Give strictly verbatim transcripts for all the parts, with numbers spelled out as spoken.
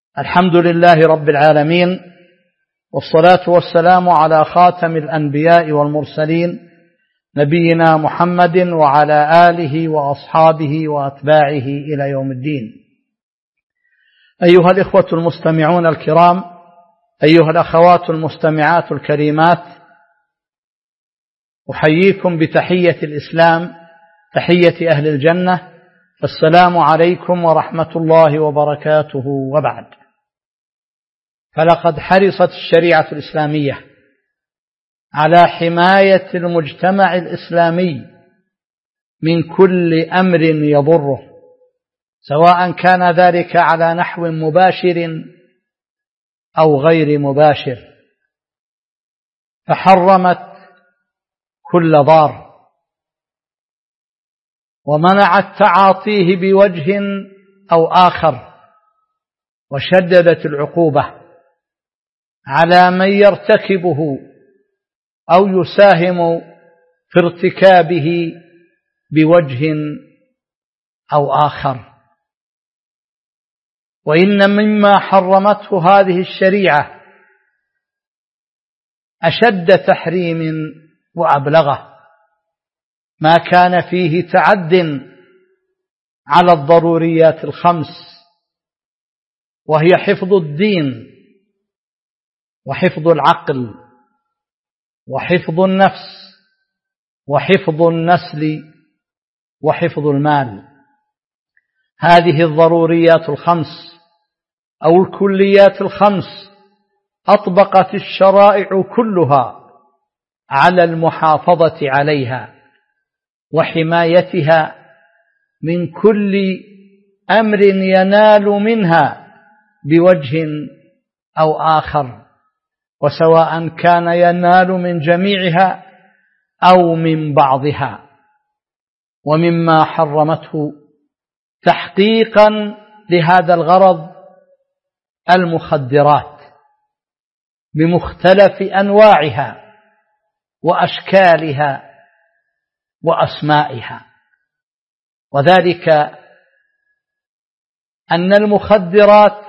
الحمد لله رب العالمين، والصلاة والسلام على خاتم الأنبياء والمرسلين نبينا محمد وعلى آله وأصحابه وأتباعه إلى يوم الدين. أيها الإخوة المستمعون الكرام، أيها الأخوات المستمعات الكريمات، أحييكم بتحية الإسلام، تحية أهل الجنة، السلام عليكم ورحمة الله وبركاته. وبعد، فلقد حرصت الشريعة الإسلامية على حماية المجتمع الإسلامي من كل أمر يضره، سواء كان ذلك على نحو مباشر أو غير مباشر، فحرمت كل ضار ومنعت تعاطيه بوجه أو آخر، وشددت العقوبة على من يرتكبه أو يساهم في ارتكابه بوجه أو آخر. وإن مما حرمته هذه الشريعة أشد تحريم وأبلغه ما كان فيه تعد على الضروريات الخمس، وهي حفظ الدين وحفظ العقل وحفظ النفس وحفظ النسل وحفظ المال. هذه الضروريات الخمس أو الكليات الخمس أطبقت الشرائع كلها على المحافظة عليها وحمايتها من كل أمر ينال منها بوجه أو آخر، وسواء كان ينال من جميعها أو من بعضها. ومما حرمته تحقيقا لهذا الغرض المخدرات بمختلف أنواعها وأشكالها وأسمائها، وذلك أن المخدرات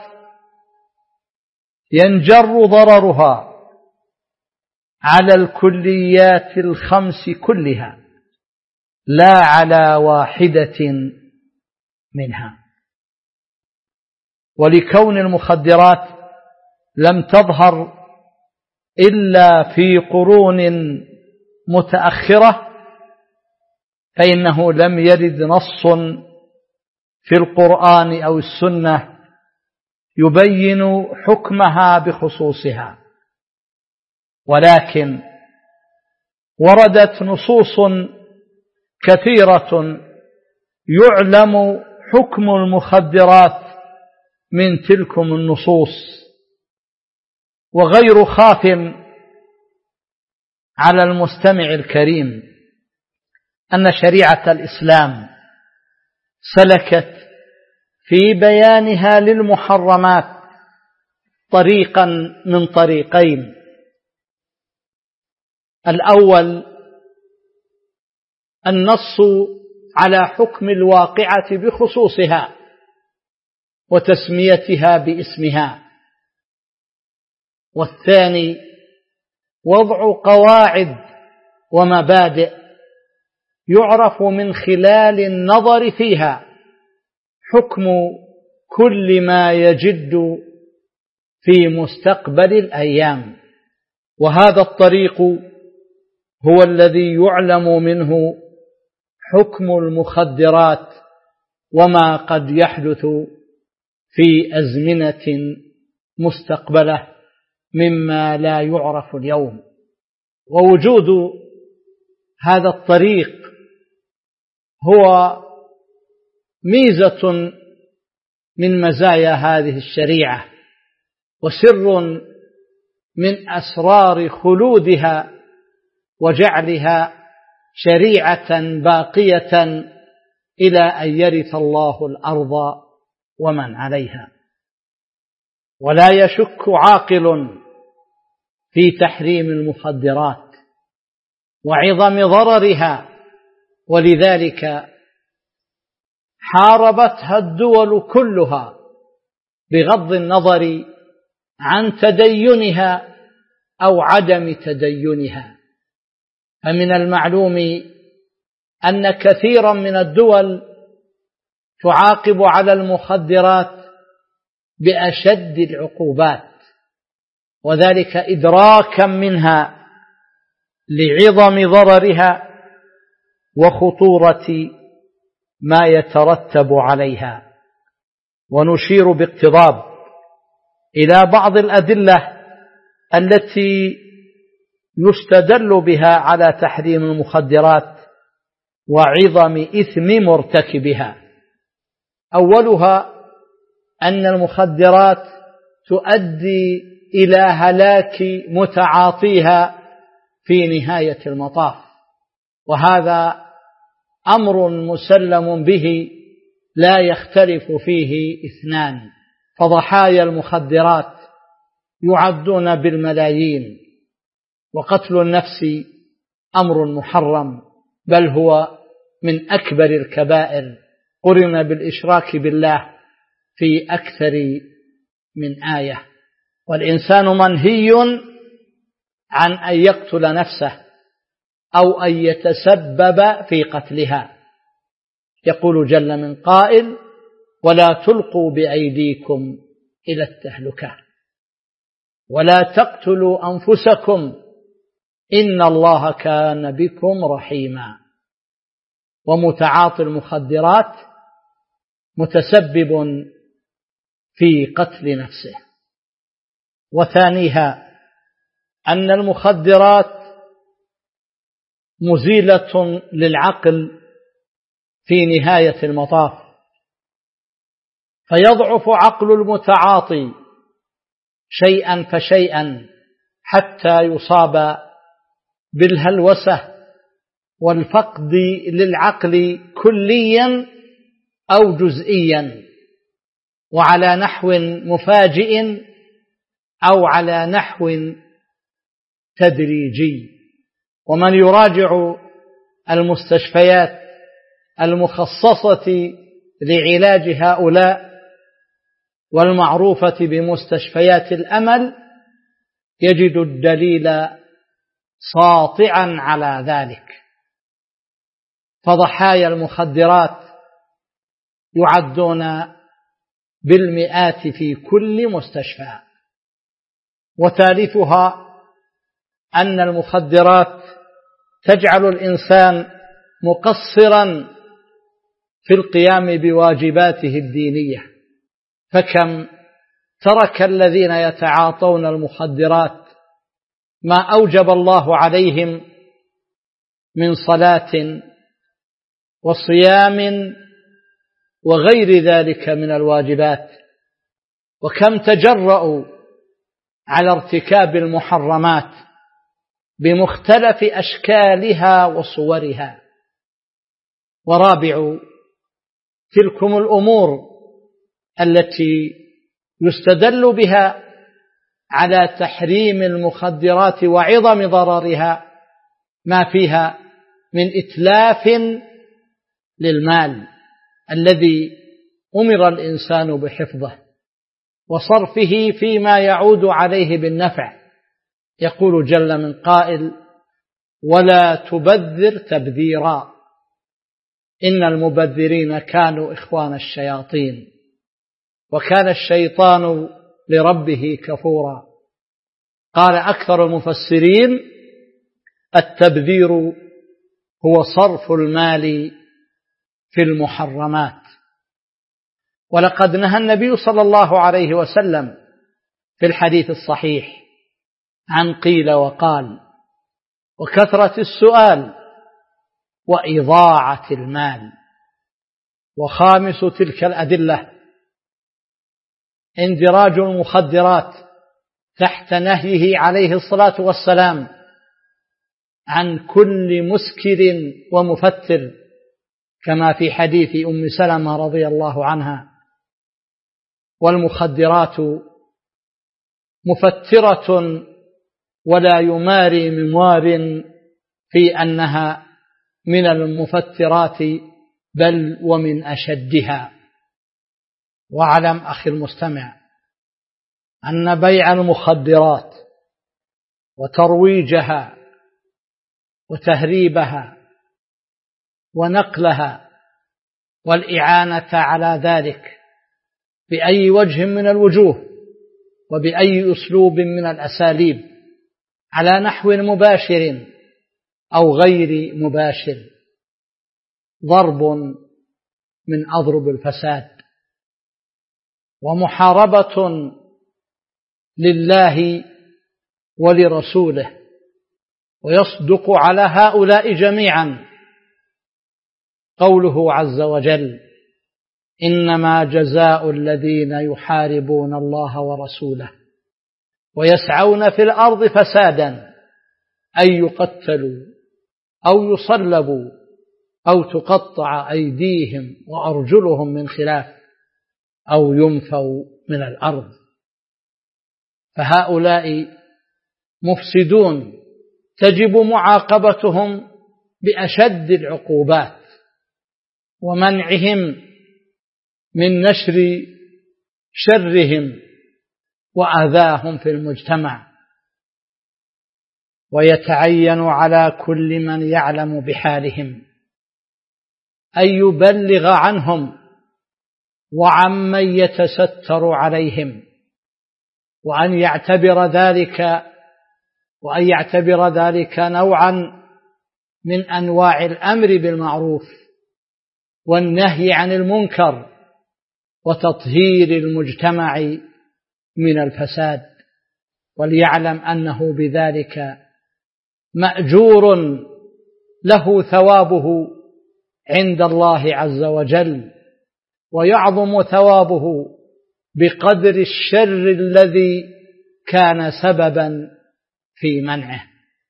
ينجر ضررها على الكليات الخمس كلها لا على واحدة منها. ولكون المخدرات لم تظهر إلا في قرون متأخرة، فإنه لم يرد نص في القرآن أو السنة يبين حكمها بخصوصها، ولكن وردت نصوص كثيرة يعلم حكم المخدرات من تلكم النصوص. وغير خاف على المستمع الكريم أن شريعة الإسلام سلكت في بيانها للمحرمات طريقا من طريقين: الأول النص على حكم الواقعة بخصوصها وتسميتها باسمها، والثاني وضع قواعد ومبادئ يعرف من خلال النظر فيها حكم كل ما يجد في مستقبل الأيام. وهذا الطريق هو الذي يعلم منه حكم المخدرات وما قد يحدث في أزمنة مستقبلة مما لا يعرف اليوم. ووجود هذا الطريق هو ميزة من مزايا هذه الشريعة، وسر من أسرار خلودها وجعلها شريعة باقية إلى أن يرث الله الأرض ومن عليها. ولا يشك عاقل في تحريم المخدرات وعظم ضررها، ولذلك حاربتها الدول كلها بغض النظر عن تدينها أو عدم تدينها. فمن المعلوم أن كثيرا من الدول تعاقب على المخدرات بأشد العقوبات، وذلك إدراكا منها لعظم ضررها وخطورة ما يترتب عليها. ونشير باقتضاب إلى بعض الأدلة التي يستدل بها على تحريم المخدرات وعظم إثم مرتكبها. أولها أن المخدرات تؤدي إلى هلاك متعاطيها في نهاية المطاف، وهذا أمر مسلم به لا يختلف فيه اثنان. فضحايا المخدرات يعدون بالملايين، وقتل النفس أمر محرم، بل هو من أكبر الكبائر، قرن بالإشراك بالله في أكثر من آية. والإنسان منهي عن أن يقتل نفسه أو أن يتسبب في قتلها. يقول جل من قائل: ولا تلقوا بأيديكم إلى التهلكة ولا تقتلوا أنفسكم إن الله كان بكم رحيما. ومتعاطي المخدرات متسبب في قتل نفسه. وثانيها أن المخدرات مزيلة للعقل في نهاية المطاف، فيضعف عقل المتعاطي شيئا فشيئا حتى يصاب بالهلوسة والفقد للعقل كليا أو جزئيا، وعلى نحو مفاجئ أو على نحو تدريجي. ومن يراجع المستشفيات المخصصة لعلاج هؤلاء والمعروفة بمستشفيات الأمل يجد الدليل ساطعا على ذلك. فضحايا المخدرات يعدون بالمئات في كل مستشفى. وثالثها أن المخدرات تجعل الإنسان مقصرا في القيام بواجباته الدينية، فكم ترك الذين يتعاطون المخدرات ما أوجب الله عليهم من صلاة وصيام وغير ذلك من الواجبات، وكم تجرؤوا على ارتكاب المحرمات بمختلف أشكالها وصورها. ورابع تلكم الأمور التي يستدل بها على تحريم المخدرات وعظم ضررها ما فيها من إتلاف للمال الذي أمر الإنسان بحفظه وصرفه فيما يعود عليه بالنفع. يقول جل من قائل: ولا تبذر تبذيرا إن المبذرين كانوا إخوان الشياطين وكان الشيطان لربه كفورا. قال أكثر المفسرين: التبذير هو صرف المال في المحرمات. ولقد نهى النبي صلى الله عليه وسلم في الحديث الصحيح عن قيل وقال وكثرة السؤال وإضاعة المال. وخامس تلك الأدلة اندراج المخدرات تحت نهيه عليه الصلاة والسلام عن كل مسكر ومفتر، كما في حديث أم سلمة رضي الله عنها: والمخدرات مفترة ولا يماري منوار في أنها من المفترات بل ومن أشدها. واعلم أخي المستمع أن بيع المخدرات وترويجها وتهريبها ونقلها والإعانة على ذلك بأي وجه من الوجوه وبأي أسلوب من الأساليب على نحو مباشر أو غير مباشر ضرب من أضرب الفساد ومحاربة لله ولرسوله، ويصدق على هؤلاء جميعا قوله عز وجل: إنما جزاء الذين يحاربون الله ورسوله ويسعون في الأرض فسادا أن يقتلوا أو يصلبوا أو تقطع أيديهم وأرجلهم من خلاف أو ينفوا من الأرض. فهؤلاء مفسدون تجب معاقبتهم بأشد العقوبات ومنعهم من نشر شرهم وأذاهم في المجتمع. ويتعين على كل من يعلم بحالهم أن يبلغ عنهم وعمن يتستر عليهم، وأن يعتبر ذلك وأن يعتبر ذلك نوعا من أنواع الأمر بالمعروف والنهي عن المنكر وتطهير المجتمع من الفساد، وليعلم أنه بذلك مأجور له ثوابه عند الله عز وجل، ويعظم ثوابه بقدر الشر الذي كان سببا في منعه.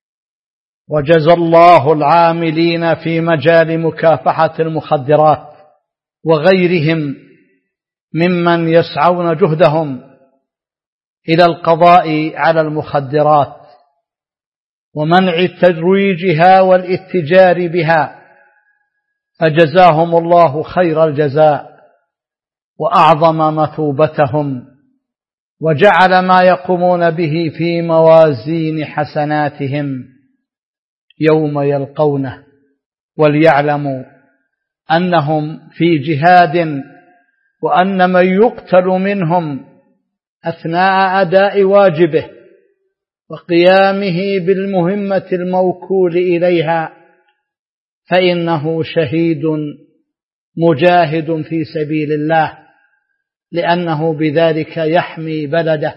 وجزى الله العاملين في مجال مكافحة المخدرات وغيرهم ممن يسعون جهدهم إلى القضاء على المخدرات ومنع ترويجها والاتجار بها، فجزاهم الله خير الجزاء وأعظم مثوبتهم، وجعل ما يقومون به في موازين حسناتهم يوم يلقونه، وليعلموا أنهم في جهاد، وأن من يقتل منهم أثناء أداء واجبه وقيامه بالمهمة الموكول إليها فإنه شهيد مجاهد في سبيل الله، لأنه بذلك يحمي بلده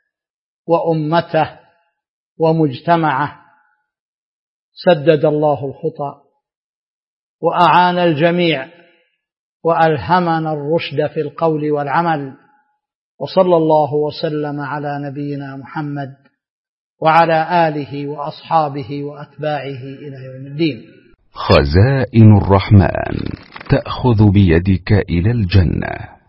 وأمته ومجتمعه. سدد الله الخطى وأعان الجميع وألهمنا الرشد في القول والعمل، وصلى الله وسلم على نبينا محمد وعلى آله وأصحابه وأتباعه إلى يوم الدين. خزائن الرحمن تأخذ بيدك إلى الجنة.